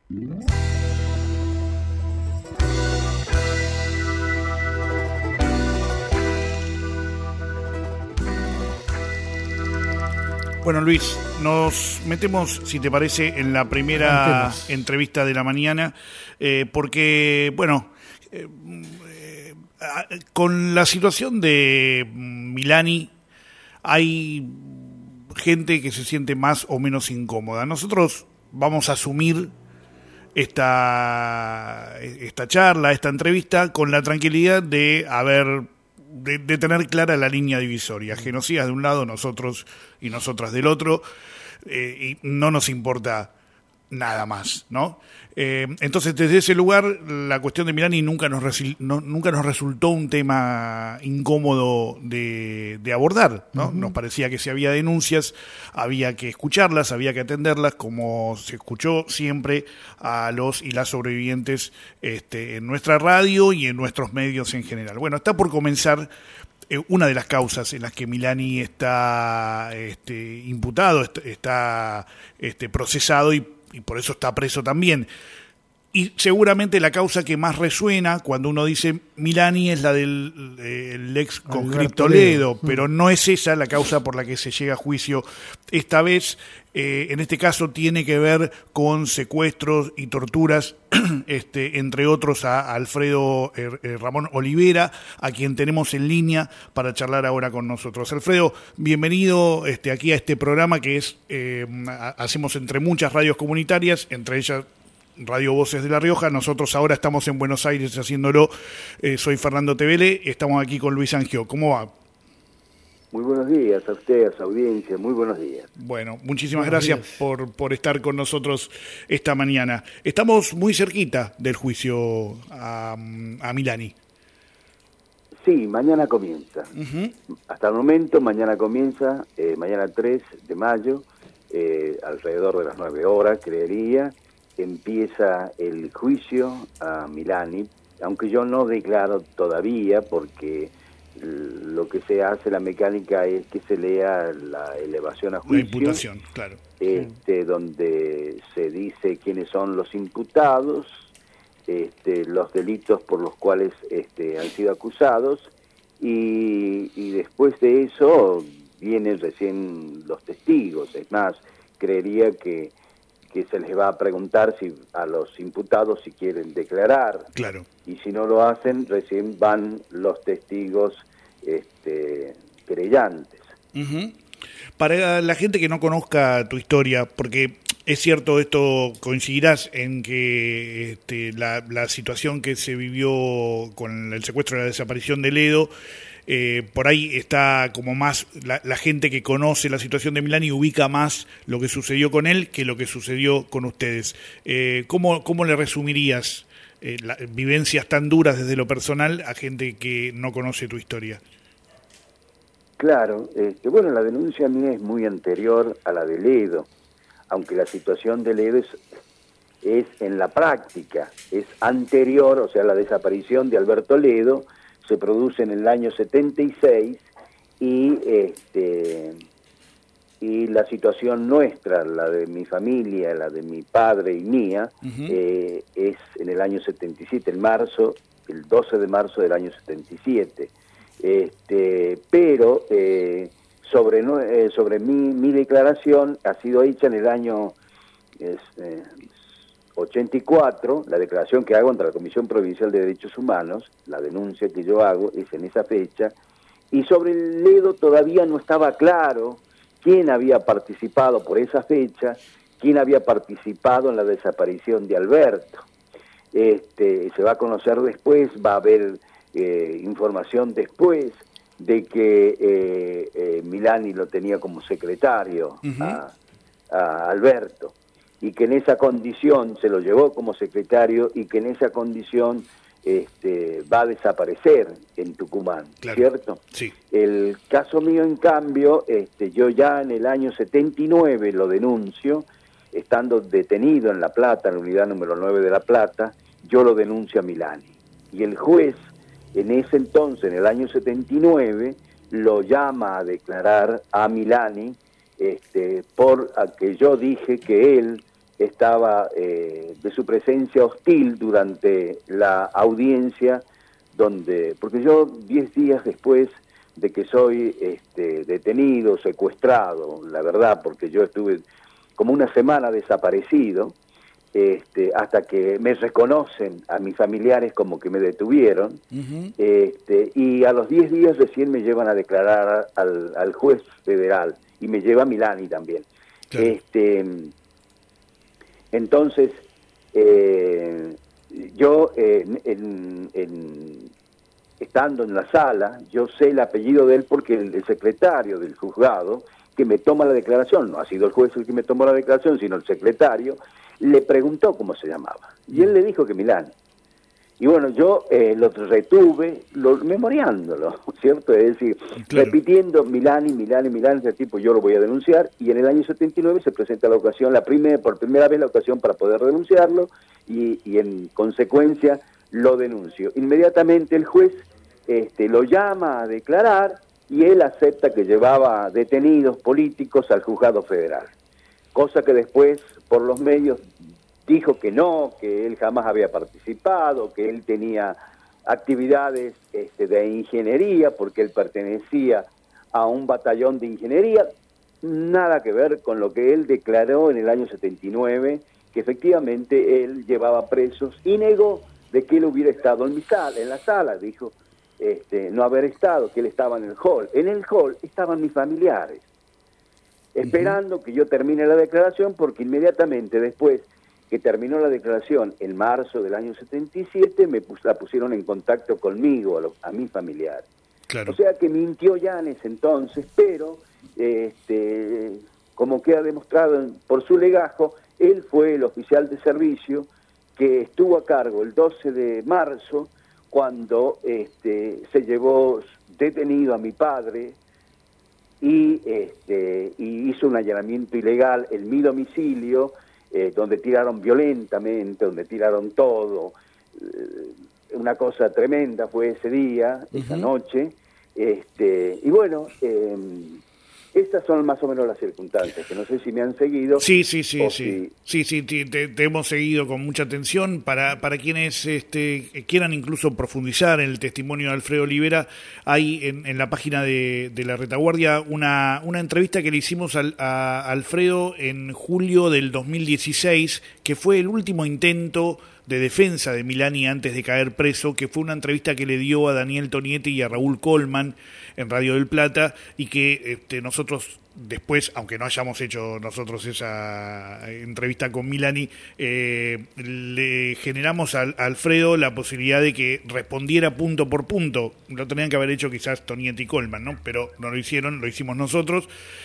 Bueno, Luis, nos metemos, si te parece, en la primera entrevista de la mañana, porque, bueno, con la situación de Milani hay gente que se siente más o menos incómoda. Nosotros vamos a asumir esta charla, esta entrevista, con la tranquilidad de tener clara la línea divisoria. Genocidas de un lado, nosotros y nosotras del otro, y no nos importa nada más, ¿no? Entonces, desde ese lugar, la cuestión de Milani nunca nos resultó un tema incómodo de abordar, ¿no? Uh-huh. Nos parecía que si había denuncias, había que escucharlas, había que atenderlas, como se escuchó siempre a los y las sobrevivientes en nuestra radio y en nuestros medios en general. Bueno, está por comenzar una de las causas en las que Milani está imputado, está procesado y por eso está preso también. Y seguramente la causa que más resuena cuando uno dice Milani es la del ex conscripto Ledo, pero no es esa la causa por la que se llega a juicio esta vez. En este caso tiene que ver con secuestros y torturas, entre otros a Alfredo Ramón Olivera, a quien tenemos en línea para charlar ahora con nosotros. Alfredo, bienvenido aquí a este programa que hacemos entre muchas radios comunitarias, entre ellas Radio Voces de La Rioja. Nosotros ahora estamos en Buenos Aires haciéndolo. Soy Fernando Tevele, estamos aquí con Luis Angio. ¿Cómo va? Muy buenos días a ustedes, a su audiencia, muy buenos días. Bueno, muchísimas gracias por estar con nosotros esta mañana. Estamos muy cerquita del juicio a Milani. Sí, mañana comienza. Uh-huh. Hasta el momento, mañana comienza, mañana 3 de mayo, alrededor de las 9 horas, creería, empieza el juicio a Milani, aunque yo no declaro todavía porque lo que se hace, la mecánica es que se lea la elevación a juicio. La imputación, claro. Donde se dice quiénes son los imputados, los delitos por los cuales han sido acusados, y después de eso vienen recién los testigos. Es más, creería que se les va a preguntar a los imputados si quieren declarar. Claro. Y si no lo hacen, recién van los testigos querellantes. Uh-huh. Para la gente que no conozca tu historia, porque es cierto, esto coincidirás en que la situación que se vivió con el secuestro y la desaparición de Ledo, por ahí está como más la gente que conoce la situación de Milani ubica más lo que sucedió con él que lo que sucedió con ustedes. ¿Cómo le resumirías las vivencias tan duras desde lo personal a gente que no conoce tu historia? Claro, bueno, la denuncia mía es muy anterior a la de Ledo, aunque la situación de Ledo es en la práctica, es anterior, o sea, la desaparición de Alberto Ledo se produce en el año 76 y la situación nuestra, la de mi familia, la de mi padre y mía, uh-huh, es en el año 77, el 12 de marzo del año 77. Pero sobre mi declaración ha sido hecha en el año 84, la declaración que hago ante la Comisión Provincial de Derechos Humanos, la denuncia que yo hago es en esa fecha, y sobre el Ledo todavía no estaba claro quién había participado por esa fecha, quién había participado en la desaparición de Alberto. Se va a conocer después, va a haber información después de que Milani lo tenía como secretario, uh-huh, a Alberto, y que en esa condición se lo llevó como secretario y que en esa condición va a desaparecer en Tucumán, claro, ¿cierto? Sí. El caso mío, en cambio, yo ya en el año 79 lo denuncio, estando detenido en La Plata, en la unidad número 9 de La Plata, yo lo denuncio a Milani. Y el juez, en ese entonces, en el año 79, lo llama a declarar a Milani, por que yo dije que él estaba de su presencia hostil durante la audiencia, porque yo 10 días después de que soy detenido, secuestrado, la verdad, porque yo estuve como una semana desaparecido, hasta que me reconocen a mis familiares como que me detuvieron, y a los 10 días recién me llevan a declarar al juez federal, y me lleva a Milani también. Claro. Entonces, yo estando en la sala, yo sé el apellido de él porque el secretario del juzgado que me toma la declaración, no ha sido el juez el que me tomó la declaración, sino el secretario, le preguntó cómo se llamaba. Y él le dijo que Milani. Y bueno, yo lo retuve, memoriándolo, ¿cierto? Es decir, claro, repitiendo Milani, ese tipo yo lo voy a denunciar, y en el año 79 se presenta la ocasión, por primera vez la ocasión para poder denunciarlo, y en consecuencia lo denuncio. Inmediatamente el juez lo llama a declarar, y él acepta que llevaba detenidos políticos al juzgado federal, cosa que después por los medios dijo que no, que él jamás había participado, que él tenía actividades de ingeniería, porque él pertenecía a un batallón de ingeniería, nada que ver con lo que él declaró en el año 79, que efectivamente él llevaba presos, y negó de que él hubiera estado en la sala, dijo no haber estado, que él estaba en el hall. En el hall estaban mis familiares, esperando que yo termine la declaración, porque inmediatamente después que terminó la declaración en marzo del año 77, la pusieron en contacto conmigo, a mis familiares. Claro. O sea que mintió ya en ese entonces, pero como queda demostrado por su legajo, él fue el oficial de servicio que estuvo a cargo el 12 de marzo, cuando se llevó detenido a mi padre y hizo un allanamiento ilegal en mi domicilio, donde tiraron violentamente, donde tiraron todo. Una cosa tremenda fue ese día, esa noche. Y bueno, estas son más o menos las circunstancias, que no sé si me han seguido. Sí, te hemos seguido con mucha atención. Para quienes quieran incluso profundizar en el testimonio de Alfredo Olivera, hay en la página de La Retaguardia una entrevista que le hicimos a Alfredo en julio del 2016, que fue el último intento de defensa de Milani antes de caer preso, que fue una entrevista que le dio a Daniel Tonietti y a Raúl Colman en Radio del Plata, y que nosotros después, aunque no hayamos hecho nosotros esa entrevista con Milani, le generamos a Alfredo la posibilidad de que respondiera punto por punto. Lo tenían que haber hecho quizás Tonietti y Colman, ¿no? Pero no lo hicieron, lo hicimos nosotros,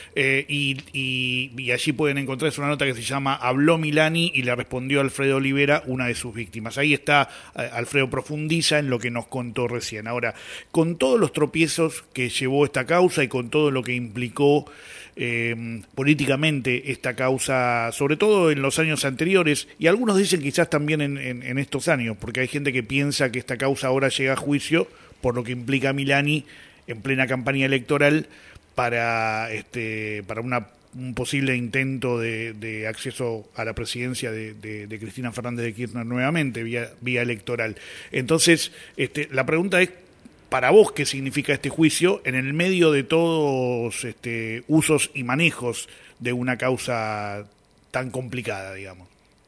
y allí pueden encontrar una nota que se llama Habló Milani y le respondió Alfredo Olivera, una de sus víctimas. Ahí está, Alfredo profundiza en lo que nos contó recién. Ahora, con todos los tropiezos que llevó esta causa y con todo lo que implicó políticamente esta causa, sobre todo en los años anteriores, y algunos dicen quizás también en estos años, porque hay gente que piensa que esta causa ahora llega a juicio por lo que implica Milani en plena campaña electoral para un posible intento de acceso a la presidencia de Cristina Fernández de Kirchner nuevamente vía electoral. Entonces, la pregunta es, para vos, ¿qué significa este juicio en el medio de todos usos y manejos de una causa tan complicada, digamos?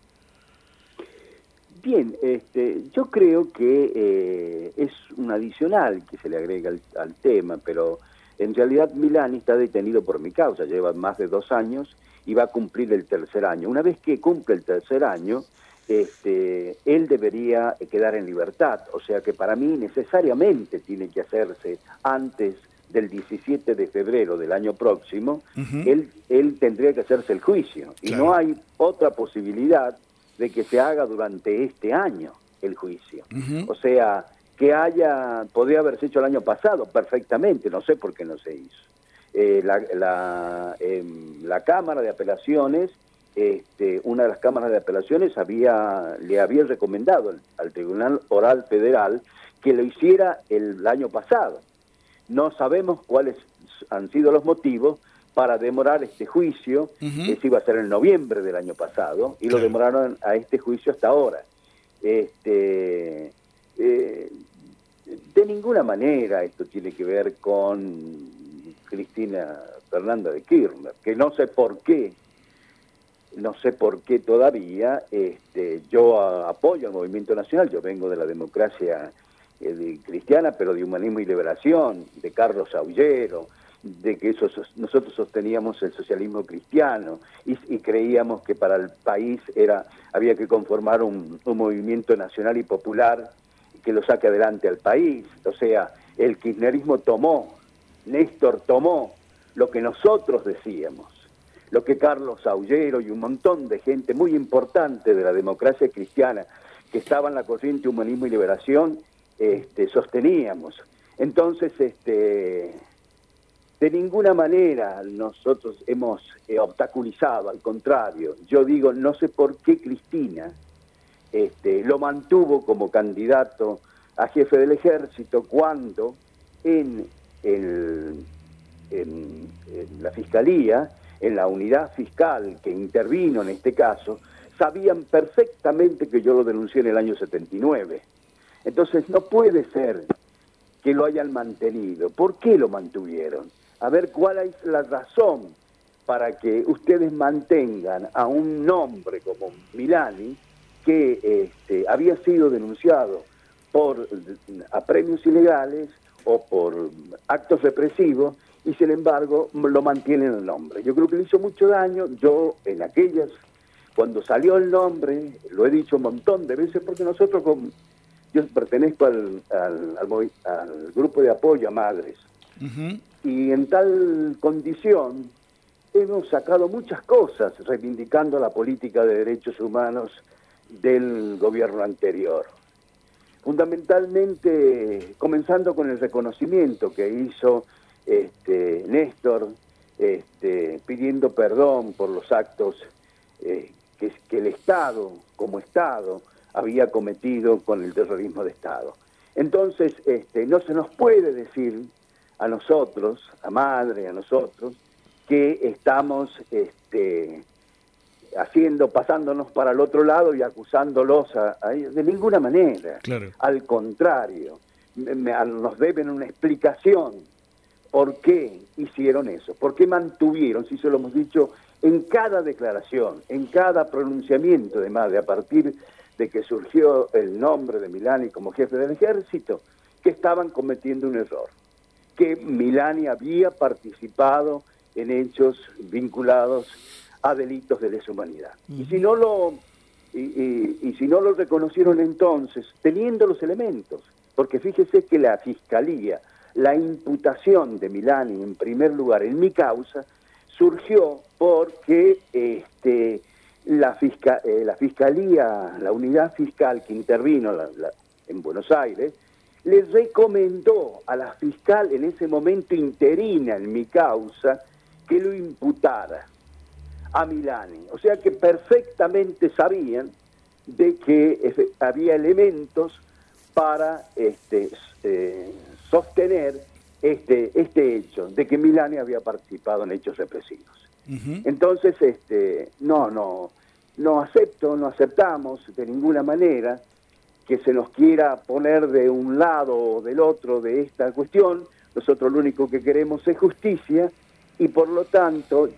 Bien, yo creo que es un adicional que se le agrega al tema, pero en realidad Milani está detenido por mi causa, lleva más de 2 años y va a cumplir el 3er año. Una vez que cumple el 3er año, él debería quedar en libertad, o sea que para mí necesariamente tiene que hacerse antes del 17 de febrero del año próximo. Él tendría que hacerse el juicio, y claro, no hay otra posibilidad de que se haga durante este año el juicio. O sea, podría haberse hecho el año pasado perfectamente, no sé por qué no se hizo. La Cámara de Apelaciones, una de las cámaras de apelaciones le había recomendado al Tribunal Oral Federal que lo hiciera el año pasado. No sabemos cuáles han sido los motivos, para demorar este juicio, que se iba a hacer en noviembre del año pasado, y lo demoraron a este juicio hasta ahora. De ninguna manera esto tiene que ver con Cristina Fernández de Kirchner, que no sé por qué todavía. Yo apoyo al movimiento nacional, yo vengo de la democracia cristiana, pero de Humanismo y Liberación, de Carlos Aullero, de que nosotros sosteníamos el socialismo cristiano y creíamos que para el país había que conformar un movimiento nacional y popular que lo saque adelante al país. O sea, el kirchnerismo Néstor tomó lo que nosotros decíamos, lo que Carlos Aullero y un montón de gente muy importante de la democracia cristiana que estaba en la corriente Humanismo y Liberación sosteníamos. Entonces, de ninguna manera nosotros hemos obstaculizado, al contrario. Yo digo, no sé por qué Cristina lo mantuvo como candidato a jefe del ejército cuando en la Fiscalía, en la unidad fiscal que intervino en este caso, sabían perfectamente que yo lo denuncié en el año 79. Entonces no puede ser que lo hayan mantenido. ¿Por qué lo mantuvieron? A ver, ¿cuál es la razón para que ustedes mantengan a un hombre como Milani, que había sido denunciado por apremios ilegales o por actos represivos, y sin embargo lo mantienen el nombre? Yo creo que le hizo mucho daño. Yo cuando salió el nombre, lo he dicho un montón de veces, porque yo pertenezco al grupo de apoyo a madres, y en tal condición hemos sacado muchas cosas reivindicando la política de derechos humanos del gobierno anterior. Fundamentalmente, comenzando con el reconocimiento que hizo Néstor, pidiendo perdón por los actos que el Estado, como Estado, había cometido con el terrorismo de Estado. Entonces, no se nos puede decir a nosotros, a Madre, a nosotros, que estamos pasándonos para el otro lado y acusándolos a ellos. De ninguna manera. Claro. Al contrario, nos deben una explicación. ¿Por qué hicieron eso? ¿Por qué mantuvieron, si se lo hemos dicho en cada declaración, en cada pronunciamiento de Madre, a partir de que surgió el nombre de Milani como jefe del ejército, que estaban cometiendo un error, que Milani había participado en hechos vinculados a delitos de lesa humanidad? Y si no lo reconocieron entonces, teniendo los elementos, porque fíjese que la Fiscalía, la imputación de Milani en primer lugar en mi causa, surgió porque la Fiscalía, la unidad fiscal que intervino en Buenos Aires, le recomendó a la fiscal en ese momento interina en mi causa que lo imputara a Milani. O sea que perfectamente sabían de que había elementos para sostener este hecho, de que Milani había participado en hechos represivos. Entonces, no aceptamos de ninguna manera que se nos quiera poner de un lado o del otro de esta cuestión. Nosotros lo único que queremos es justicia, y por lo tanto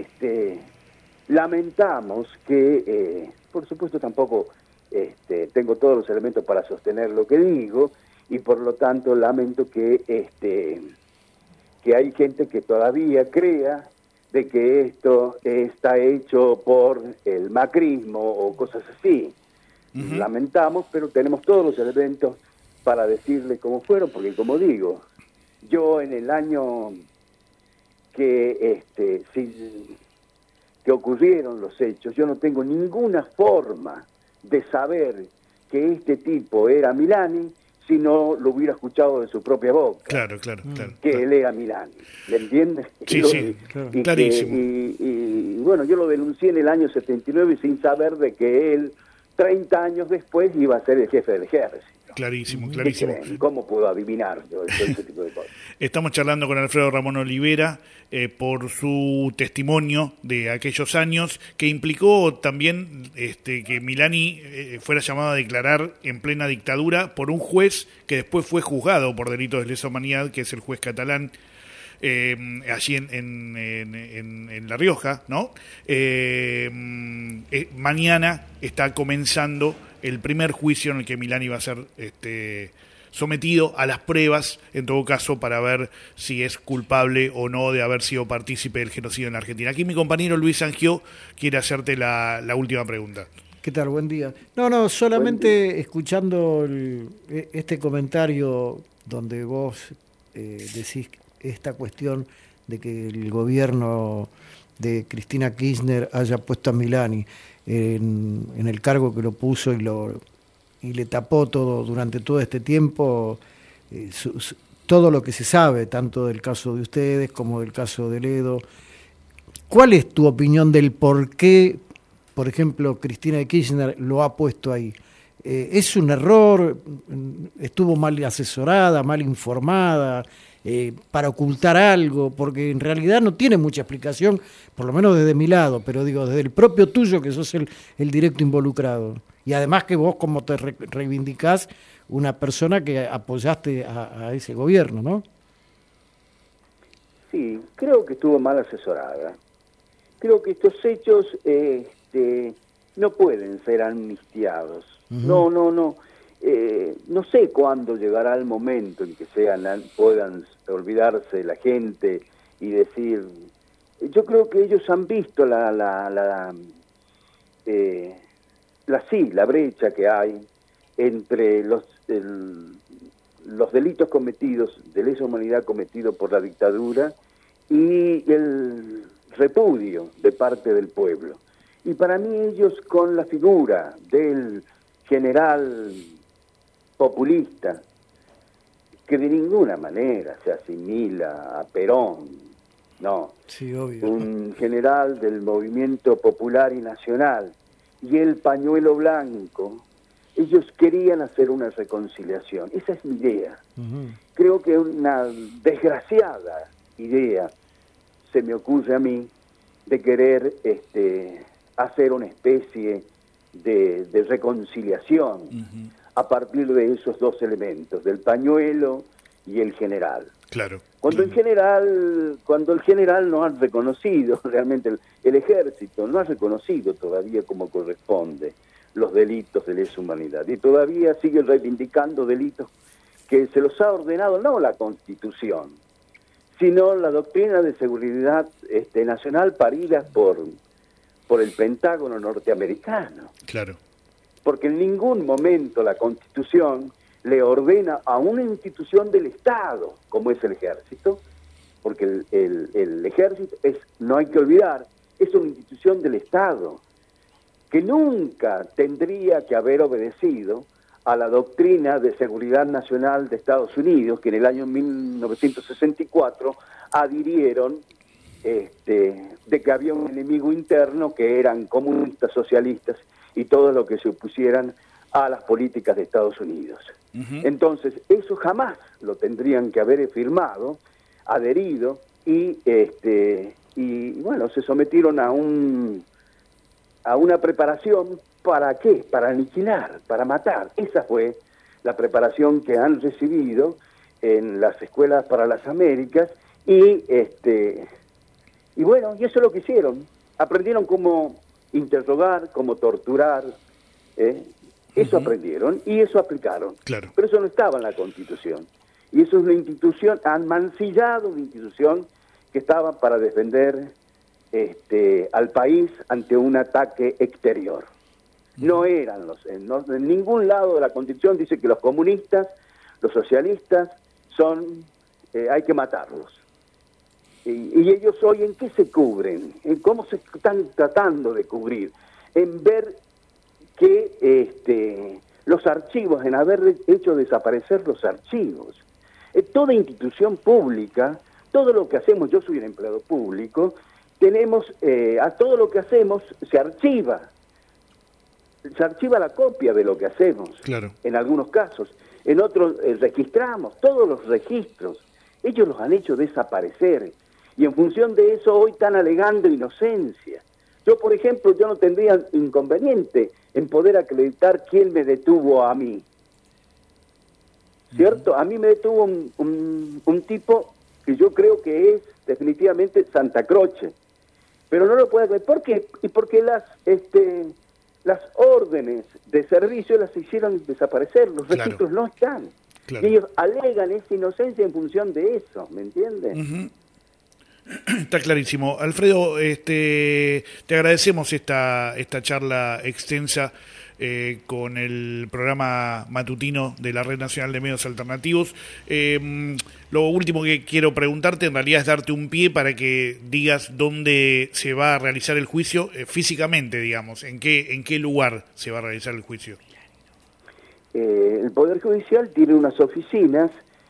lamentamos que, por supuesto tampoco tengo todos los elementos para sostener lo que digo, y por lo tanto lamento que hay gente que todavía crea de que esto está hecho por el macrismo o cosas así. Lamentamos, pero tenemos todos los elementos para decirle cómo fueron, porque como digo, yo en el año que ocurrieron los hechos, yo no tengo ninguna forma de saber que este tipo era Milani si no lo hubiera escuchado de su propia boca. Claro. Él era Milani, ¿me entiendes? Sí, claro. Clarísimo. Y bueno, yo lo denuncié en el año 79 sin saber de que él, 30 años después, iba a ser el jefe del ejército. Clarísimo, ¿Qué clarísimo. creen? ¿Cómo puedo adivinar todo ese tipo de cosas? Estamos charlando con Alfredo Ramón Olivera por su testimonio de aquellos años, que implicó también que Milani fuera llamado a declarar en plena dictadura por un juez que después fue juzgado por delitos de lesa humanidad, que es el juez catalán, allí en La Rioja, ¿no? Mañana está comenzando el primer juicio en el que Milani va a ser sometido a las pruebas, en todo caso, para ver si es culpable o no de haber sido partícipe del genocidio en la Argentina. Aquí mi compañero Luis Sangió quiere hacerte la última pregunta. ¿Qué tal? Buen día. No, solamente escuchando este comentario donde vos decís esta cuestión de que el gobierno de Cristina Kirchner haya puesto a Milani en el cargo que lo puso y le tapó todo durante todo este tiempo, todo lo que se sabe, tanto del caso de ustedes como del caso de Ledo. ¿Cuál es tu opinión del por qué, por ejemplo, Cristina Kirchner lo ha puesto ahí? ¿Es un error? ¿Estuvo mal asesorada, mal informada, para ocultar algo? Porque en realidad no tiene mucha explicación, por lo menos desde mi lado, pero digo, desde el propio tuyo, que sos el directo involucrado. Y además que vos, como te reivindicás, una persona que apoyaste a ese gobierno, ¿no? Sí, creo que estuvo mal asesorada. Creo que estos hechos no pueden ser amnistiados. No. No sé cuándo llegará el momento en que puedan olvidarse la gente y decir... Yo creo que ellos han visto la brecha que hay entre los delitos cometidos, de lesa humanidad cometidos por la dictadura y el repudio de parte del pueblo. Y para mí ellos, con la figura del general populista, que de ninguna manera se asimila a Perón, no, sí, obvio. Un general del movimiento popular y nacional, y el pañuelo blanco, ellos querían hacer una reconciliación. Esa es mi idea. Creo que una desgraciada idea se me ocurre a mí de querer hacer una especie de reconciliación a partir de esos dos elementos, del pañuelo y el general. Claro. Cuando el general no ha reconocido realmente, el ejército no ha reconocido todavía como corresponde los delitos de lesa humanidad, y todavía sigue reivindicando delitos que se los ha ordenado no la Constitución, sino la doctrina de seguridad nacional parida por el Pentágono norteamericano. Claro. Porque en ningún momento la Constitución le ordena a una institución del Estado, como es el ejército, porque el ejército no hay que olvidar, es una institución del Estado, que nunca tendría que haber obedecido a la doctrina de seguridad nacional de Estados Unidos, que en el año 1964 adhirieron de que había un enemigo interno que eran comunistas, socialistas y todo lo que se opusieran a las políticas de Estados Unidos. Entonces, eso jamás lo tendrían que haber firmado, adherido, y bueno, se sometieron a una preparación. ¿Para qué? Para aniquilar, para matar. Esa fue la preparación que han recibido en las escuelas para las Américas, y bueno, y eso es lo que hicieron. Aprendieron cómo interrogar, cómo torturar, eso aprendieron y eso aplicaron. Claro. Pero eso no estaba en la Constitución. Y eso es una institución, han mancillado una institución que estaba para defender al país ante un ataque exterior. No eran en ningún lado de la Constitución dice que los comunistas, los socialistas, hay que matarlos. Y ellos hoy, ¿en qué se cubren? ¿En cómo se están tratando de cubrir? En ver que los archivos, en haber hecho desaparecer los archivos. Toda institución pública, todo lo que hacemos, yo soy un empleado público, tenemos, a todo lo que hacemos se archiva. se archiva la copia de lo que hacemos, Claro. en algunos casos. En otros registramos todos los registros. Ellos los han hecho desaparecer. Y en función de eso hoy están alegando inocencia. Yo, por ejemplo, yo no tendría inconveniente en poder acreditar quién me detuvo a mí. ¿Cierto? A mí me detuvo un tipo que yo creo que es definitivamente Santa Croce. Pero no lo puedo creer. ¿Por qué? Y porque las órdenes de servicio las hicieron desaparecer. Los registros no están. Claro. Y ellos alegan esa inocencia en función de eso, ¿me entiendes? Uh-huh. Está clarísimo. Alfredo, te agradecemos esta charla extensa con el programa matutino de la Red Nacional de Medios Alternativos. Lo último que quiero preguntarte en realidad es darte un pie para que digas dónde se va a realizar el juicio físicamente, digamos, en qué lugar se va a realizar el juicio. El Poder Judicial tiene unas oficinas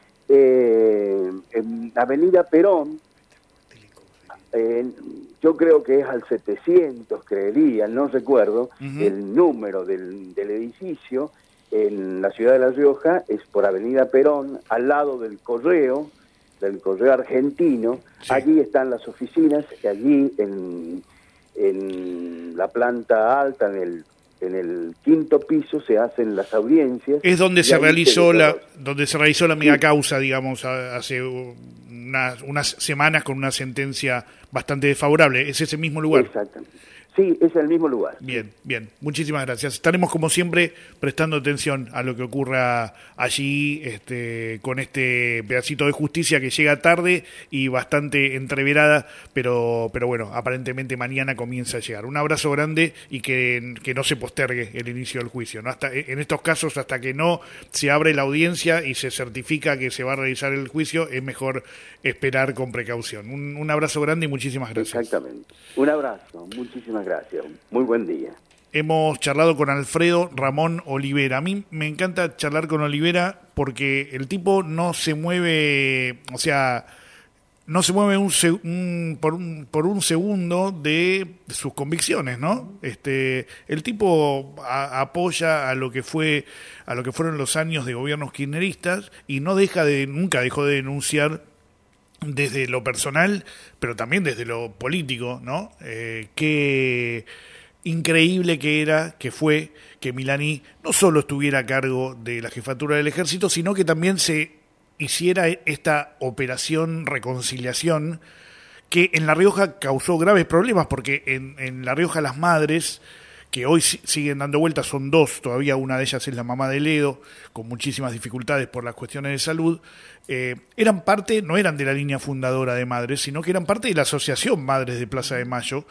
en Avenida Perón. Yo creo que es al 700, creería, no recuerdo, el número del edificio en la ciudad de La Rioja es por Avenida Perón, al lado del correo argentino. Sí. Allí están las oficinas, allí en la planta alta, en el quinto piso se hacen las audiencias. Es donde se realizó la mega causa, digamos, hace unas semanas con una sentencia bastante desfavorable. ¿Es ese mismo lugar? Exactamente. Sí, es el mismo lugar. Bien, bien. Muchísimas gracias. Estaremos, como siempre, prestando atención a lo que ocurra allí con este pedacito de justicia que llega tarde y bastante entreverada, pero bueno, aparentemente mañana comienza a llegar. Un abrazo grande y que no se postergue el inicio del juicio, ¿no? En estos casos, hasta que no se abre la audiencia y se certifica que se va a realizar el juicio, es mejor esperar con precaución. Un abrazo grande y muchísimas gracias. Exactamente. Un abrazo. Muchísimas gracias. Muy buen día. Hemos charlado con Alfredo Ramón Olivera. A mí me encanta charlar con Olivera porque el tipo no se mueve, o sea, no se mueve por un segundo de sus convicciones, ¿no? El tipo apoya a lo que fueron los años de gobiernos kirchneristas y nunca dejó de denunciar desde lo personal, pero también desde lo político, ¿no? Qué increíble que fue que Milani no solo estuviera a cargo de la jefatura del ejército, sino que también se hiciera esta operación reconciliación que en La Rioja causó graves problemas, porque en La Rioja las madres, que hoy siguen dando vueltas, son dos, todavía una de ellas es la mamá de Ledo, con muchísimas dificultades por las cuestiones de salud, eran parte, no eran de la línea fundadora de madres, sino que eran parte de la asociación Madres de Plaza de Mayo,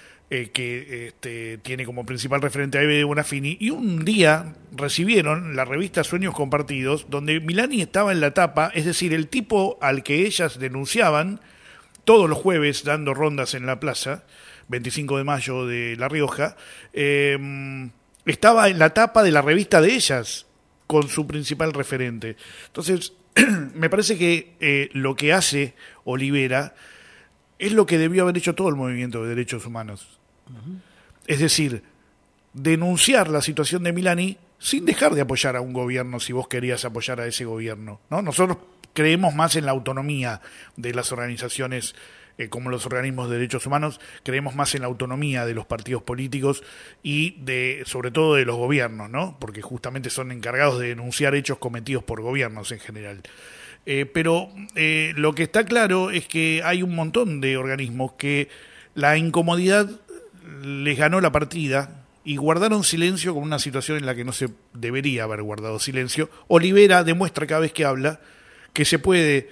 que tiene como principal referente a Eve Bonafini, y un día recibieron la revista Sueños Compartidos, donde Milani estaba en la tapa, es decir, el tipo al que ellas denunciaban todos los jueves dando rondas en la plaza, 25 de mayo de La Rioja, estaba en la tapa de la revista de ellas, con su principal referente. Entonces, me parece que lo que hace Olivera es lo que debió haber hecho todo el movimiento de derechos humanos. Uh-huh. Es decir, denunciar la situación de Milani sin dejar de apoyar a un gobierno si vos querías apoyar a ese gobierno, ¿no? Nosotros creemos más en la autonomía de las organizaciones como los organismos de derechos humanos, creemos más en la autonomía de los partidos políticos y sobre todo de los gobiernos, ¿no? Porque justamente son encargados de denunciar hechos cometidos por gobiernos en general. Pero lo que está claro es que hay un montón de organismos que la incomodidad les ganó la partida y guardaron silencio con una situación en la que no se debería haber guardado silencio. Olivera demuestra cada vez que habla que se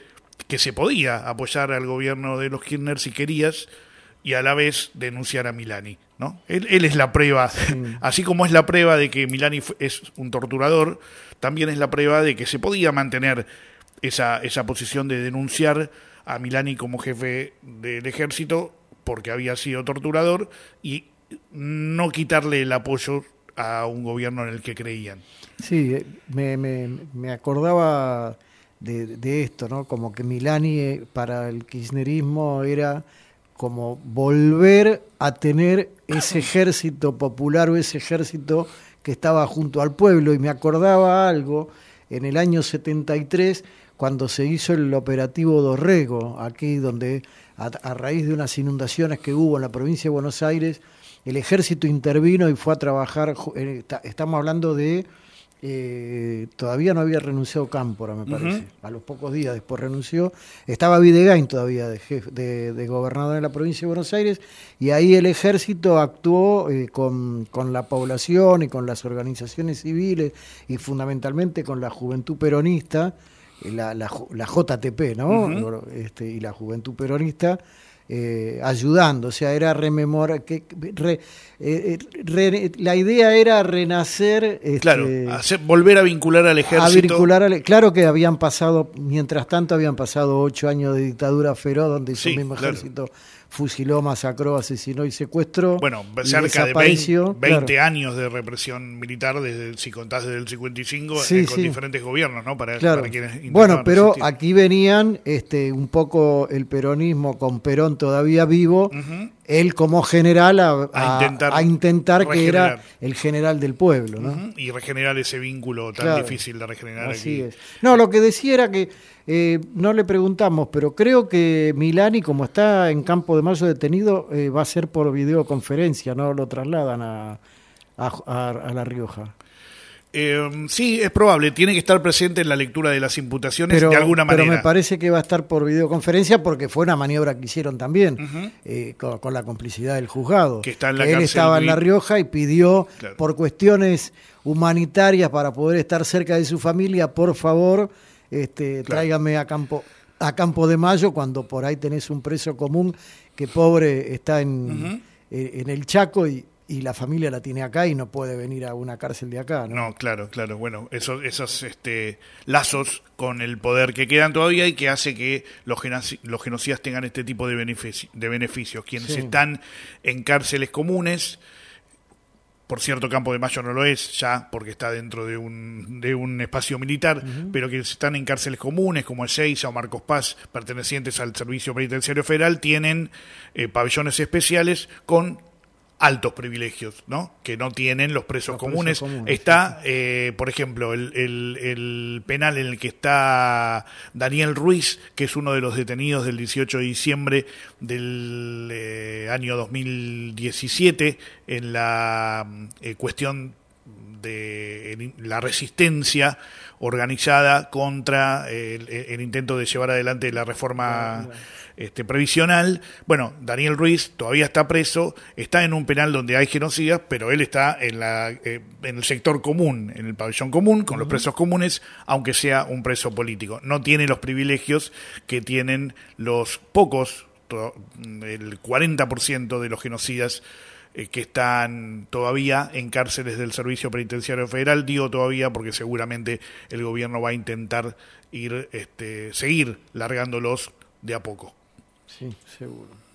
podía apoyar al gobierno de los Kirchner si querías y a la vez denunciar a Milani, ¿no? Él es la prueba, así como es la prueba de que Milani es un torturador, también es la prueba de que se podía mantener esa posición de denunciar a Milani como jefe del ejército porque había sido torturador y no quitarle el apoyo a un gobierno en el que creían. Sí, me acordaba de esto, ¿no? Como que Milani para el kirchnerismo era como volver a tener ese ejército popular o ese ejército que estaba junto al pueblo. Y me acordaba algo en el año 73, cuando se hizo el operativo Dorrego, aquí donde a raíz de unas inundaciones que hubo en la provincia de Buenos Aires, el ejército intervino y fue a trabajar. Estamos hablando de... todavía no había renunciado Cámpora, me parece. A los pocos días después renunció. Estaba Videgain todavía de gobernador en la provincia de Buenos Aires, y ahí el ejército actuó con la población y con las organizaciones civiles y fundamentalmente con la juventud peronista, la JTP, ¿no? Y la juventud peronista, ayudando. O sea, era rememorar, la idea era renacer, claro, volver a vincular al ejército. Claro que habían pasado, mientras tanto habían pasado 8 años de dictadura feroz, donde ese mismo ejército fusiló, masacró, asesinó y secuestró. Bueno, cerca de 20 años de represión militar, si contás desde el 55, con diferentes gobiernos, ¿no? Para quienes bueno, pero resistir. Aquí venían un poco el peronismo, con Perón todavía vivo, él como general a intentar que era el general del pueblo, ¿no? Y regenerar ese vínculo tan difícil de regenerar. Así es. No, lo que decía era que no le preguntamos, pero creo que Milani, como está en Campo de Mayo detenido, va a ser por videoconferencia, ¿no? Lo trasladan a La Rioja. Sí, es probable. Tiene que estar presente en la lectura de las imputaciones de alguna manera. Pero me parece que va a estar por videoconferencia, porque fue una maniobra que hicieron también, con la complicidad del juzgado. Que está en la Él cárcel, estaba en La Rioja y pidió, por cuestiones humanitarias, para poder estar cerca de su familia, por favor, tráigame a Campo de Mayo, cuando por ahí tenés un preso común que pobre está en el Chaco y la familia la tiene acá y no puede venir a una cárcel de acá, ¿no? No, claro. Bueno, esos lazos con el poder que quedan todavía y que hace que los genocidas tengan este tipo de beneficios. Quienes están en cárceles comunes, por cierto, Campo de Mayo no lo es ya, porque está dentro de un espacio militar, pero quienes están en cárceles comunes, como Ezeiza o Marcos Paz, pertenecientes al Servicio Penitenciario Federal, tienen pabellones especiales con altos privilegios, ¿no? Que no tienen los presos comunes. Está, por ejemplo, el penal en el que está Daniel Ruiz, que es uno de los detenidos del 18 de diciembre del año 2017, en la cuestión de la resistencia organizada contra el intento de llevar adelante la reforma previsional. Bueno, Daniel Ruiz todavía está preso, está en un penal donde hay genocidas, pero él está en el sector común, en el pabellón común, con los presos comunes, aunque sea un preso político. No tiene los privilegios que tienen los pocos, el 40% de los genocidas que están todavía en cárceles del Servicio Penitenciario Federal. Digo todavía porque seguramente el gobierno va a intentar seguir largándolos de a poco. Sí, seguro.